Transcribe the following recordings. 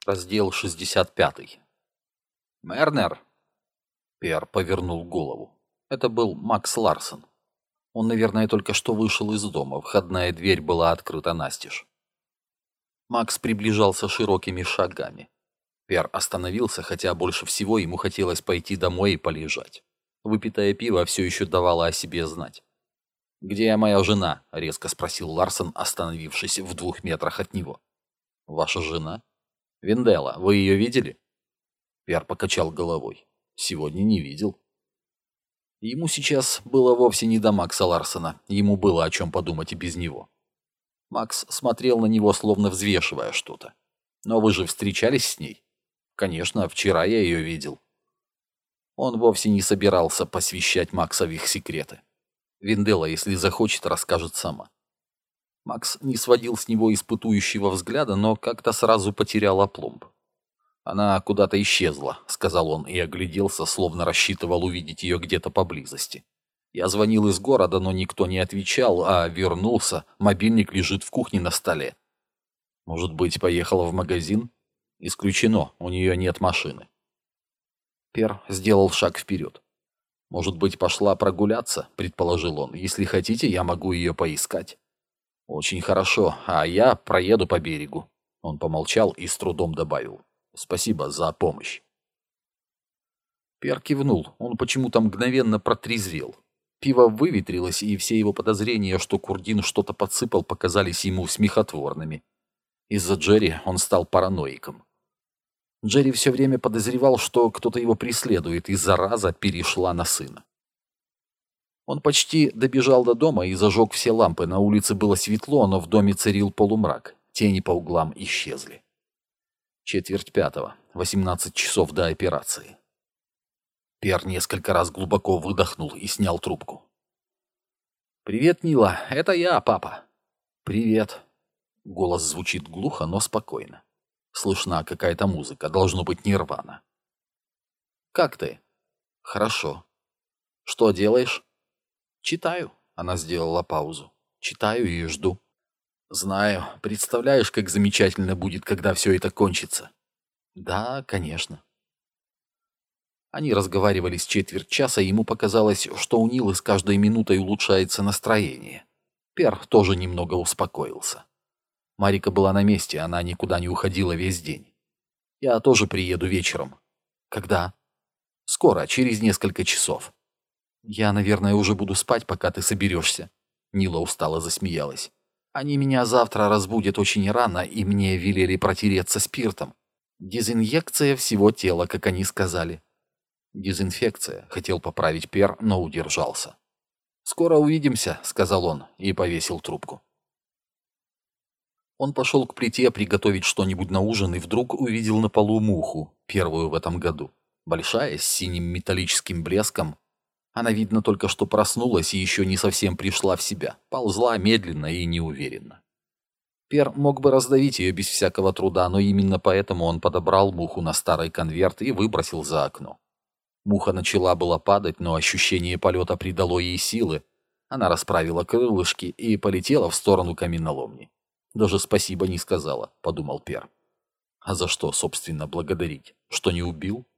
Раздел 65. «Мернер!» Пер повернул голову. Это был Макс Ларсон. Он, наверное, только что вышел из дома. Входная дверь была открыта настежь. Макс приближался широкими шагами. Пер остановился, хотя больше всего ему хотелось пойти домой и полежать. Выпитое пиво все еще давало о себе знать. «Где моя жена?» — резко спросил Ларсон, остановившись в 2 метрах от него. «Ваша жена?» «Венделла, вы ее видели?» Пер покачал головой. «Сегодня не видел». Ему сейчас было вовсе не до Макса Ларсона, ему было о чем подумать и без него. Макс смотрел на него, словно взвешивая что-то. «Но вы же встречались с ней?» «Конечно, вчера я ее видел». Он вовсе не собирался посвящать Макса в их секреты. Венделла, если захочет, расскажет сама. Макс не сводил с него испытующего взгляда, но как-то сразу потерял опломб. «Она куда-то исчезла», — сказал он и огляделся, словно рассчитывал увидеть ее где-то поблизости. «Я звонил из города, но никто не отвечал, а вернулся, мобильник лежит в кухне на столе». «Может быть, поехала в магазин?» «Исключено, у нее нет машины». Пер сделал шаг вперед. «Может быть, пошла прогуляться?» — предположил он. «Если хотите, я могу ее поискать». «Очень хорошо, а я проеду по берегу». Он помолчал и с трудом добавил. «Спасибо за помощь». Пер кивнул. Он почему-то мгновенно протрезвел. Пиво выветрилось, и все его подозрения, что Курдин что-то подсыпал, показались ему смехотворными. Из-за Джерри он стал параноиком. Джерри все время подозревал, что кто-то его преследует, и зараза перешла на сына. Он почти добежал до дома и зажег все лампы. На улице было светло, но в доме царил полумрак. Тени по углам исчезли. 4:45, 18 часов до операции. Пер несколько раз глубоко выдохнул и снял трубку. «Привет, Нила, это я, папа». «Привет». Голос звучит глухо, но спокойно. Слышна какая-то музыка, должно быть Нирвана. «Как ты?» «Хорошо». «Что делаешь?» «Читаю», — она сделала паузу. «Читаю и жду». «Знаю. Представляешь, как замечательно будет, когда все это кончится?» «Да, конечно». Они разговаривали с 1/4 часа, и ему показалось, что у Нилы с каждой минутой улучшается настроение. Пер тоже немного успокоился. Марика была на месте, она никуда не уходила весь день. «Я тоже приеду вечером». «Когда?» «Скоро, через несколько часов». «Я, наверное, уже буду спать, пока ты соберешься». Нила устало засмеялась. «Они меня завтра разбудят очень рано, и мне велели протереться спиртом. Дезинъекция всего тела, как они сказали». «Дезинфекция», — хотел поправить Пер, но удержался. «Скоро увидимся», — сказал он и повесил трубку. Он пошел к плите приготовить что-нибудь на ужин и вдруг увидел на полу муху, первую в этом году. Большая, с синим металлическим блеском. Она, видно, только что проснулась и еще не совсем пришла в себя. Ползла медленно и неуверенно. Пер мог бы раздавить ее без всякого труда, но именно поэтому он подобрал муху на старый конверт и выбросил за окно. Муха начала было падать, но ощущение полета придало ей силы. Она расправила крылышки и полетела в сторону каменоломни. «Даже спасибо не сказала», — подумал Пер. «А за что, собственно, благодарить? Что не убил?»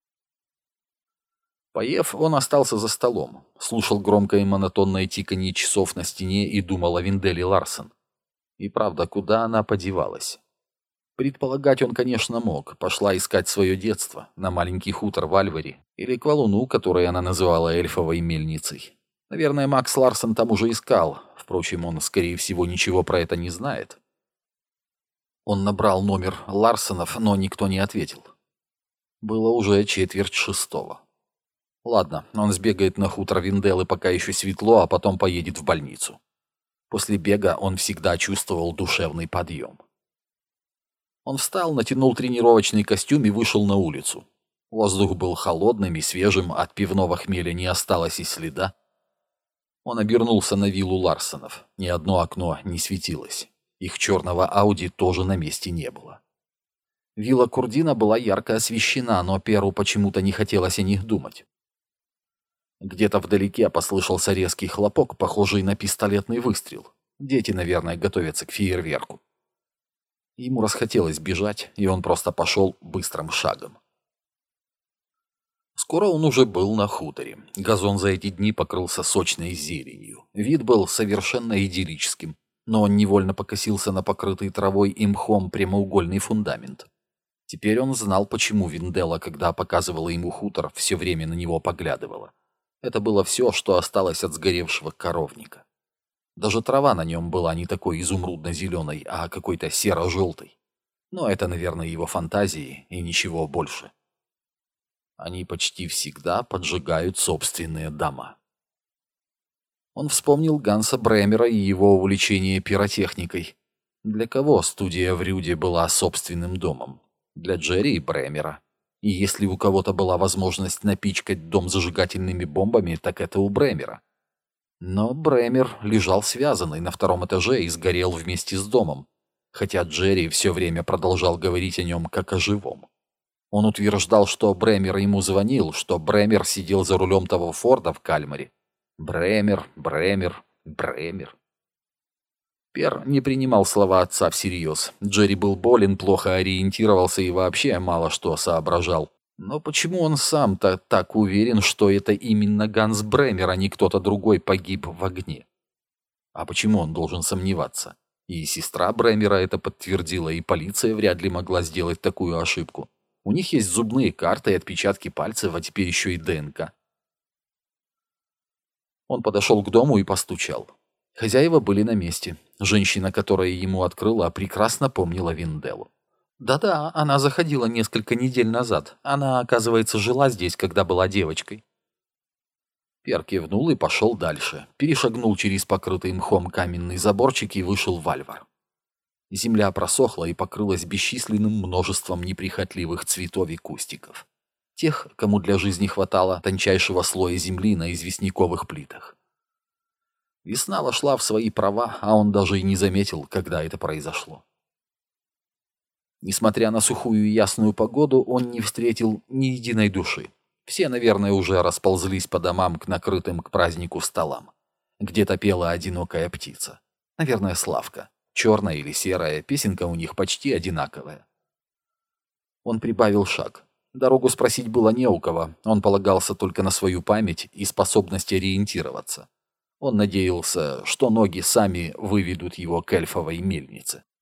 Поев, он остался за столом, слушал громкое и монотонное тиканье часов на стене и думал о Венделле Ларсон. И правда, куда она подевалась? Предполагать он, конечно, мог. Пошла искать свое детство на маленький хутор в Альваре или к валуну, который она называла эльфовой мельницей. Наверное, Макс Ларсон там уже искал. Впрочем, он, скорее всего, ничего про это не знает. Он набрал номер Ларсонов, но никто не ответил. Было уже 5:45. Ладно, он сбегает на хутор Венделлы, пока еще светло, а потом поедет в больницу. После бега он всегда чувствовал душевный подъем. Он встал, натянул тренировочный костюм и вышел на улицу. Воздух был холодным и свежим, от пивного хмеля не осталось и следа. Он обернулся на виллу Ларсонов. Ни одно окно не светилось. Их черного Ауди тоже на месте не было. Вилла Курдина была ярко освещена, но Перу почему-то не хотелось о них думать. Где-то вдалеке послышался резкий хлопок, похожий на пистолетный выстрел. Дети, наверное, готовятся к фейерверку. Ему расхотелось бежать, и он просто пошел быстрым шагом. Скоро он уже был на хуторе. Газон за эти дни покрылся сочной зеленью. Вид был совершенно идиллическим, но он невольно покосился на покрытый травой и мхом прямоугольный фундамент. Теперь он знал, почему Винделла, когда показывала ему хутор, все время на него поглядывала. Это было все, что осталось от сгоревшего коровника. Даже трава на нем была не такой изумрудно-зеленой, а какой-то серо-желтой. Но это, наверное, его фантазии и ничего больше. Они почти всегда поджигают собственные дома. Он вспомнил Ганса Бремера и его увлечение пиротехникой. Для кого студия в Рюде была собственным домом? Для Джерри и Бремера. И если у кого-то была возможность напичкать дом зажигательными бомбами, так это у Бремера. Но Бремер лежал связанный на втором этаже и сгорел вместе с домом, хотя Джерри все время продолжал говорить о нем как о живом. Он утверждал, что Бремер ему звонил, что Бремер сидел за рулем того Форда в Кальмаре. Бремер. Пер не принимал слова отца всерьез. Джерри был болен, плохо ориентировался и вообще мало что соображал. Но почему он сам-то так уверен, что это именно Ганс Бремер, а не кто-то другой погиб в огне? А почему он должен сомневаться? И сестра Бремера это подтвердила, и полиция вряд ли могла сделать такую ошибку. У них есть зубные карты и отпечатки пальцев, а теперь еще и ДНК. Он подошел к дому и постучал. Хозяева были на месте. Женщина, которая ему открыла, прекрасно помнила Винделлу. Да-да, она заходила несколько недель назад. Она, оказывается, жила здесь, когда была девочкой. Пер кивнул и пошел дальше. Перешагнул через покрытый мхом каменный заборчик и вышел в Альвар. Земля просохла и покрылась бесчисленным множеством неприхотливых цветов и кустиков. Тех, кому для жизни хватало тончайшего слоя земли на известняковых плитах. Весна вошла в свои права, а он даже и не заметил, когда это произошло. Несмотря на сухую и ясную погоду, он не встретил ни единой души. Все, наверное, уже расползлись по домам к накрытым к празднику столам. Где-то пела одинокая птица. Наверное, Славка. Черная или серая, песенка у них почти одинаковая. Он прибавил шаг. Дорогу спросить было не у кого. Он полагался только на свою память и способность ориентироваться. Он надеялся, что ноги сами выведут его к эльфовой мельнице.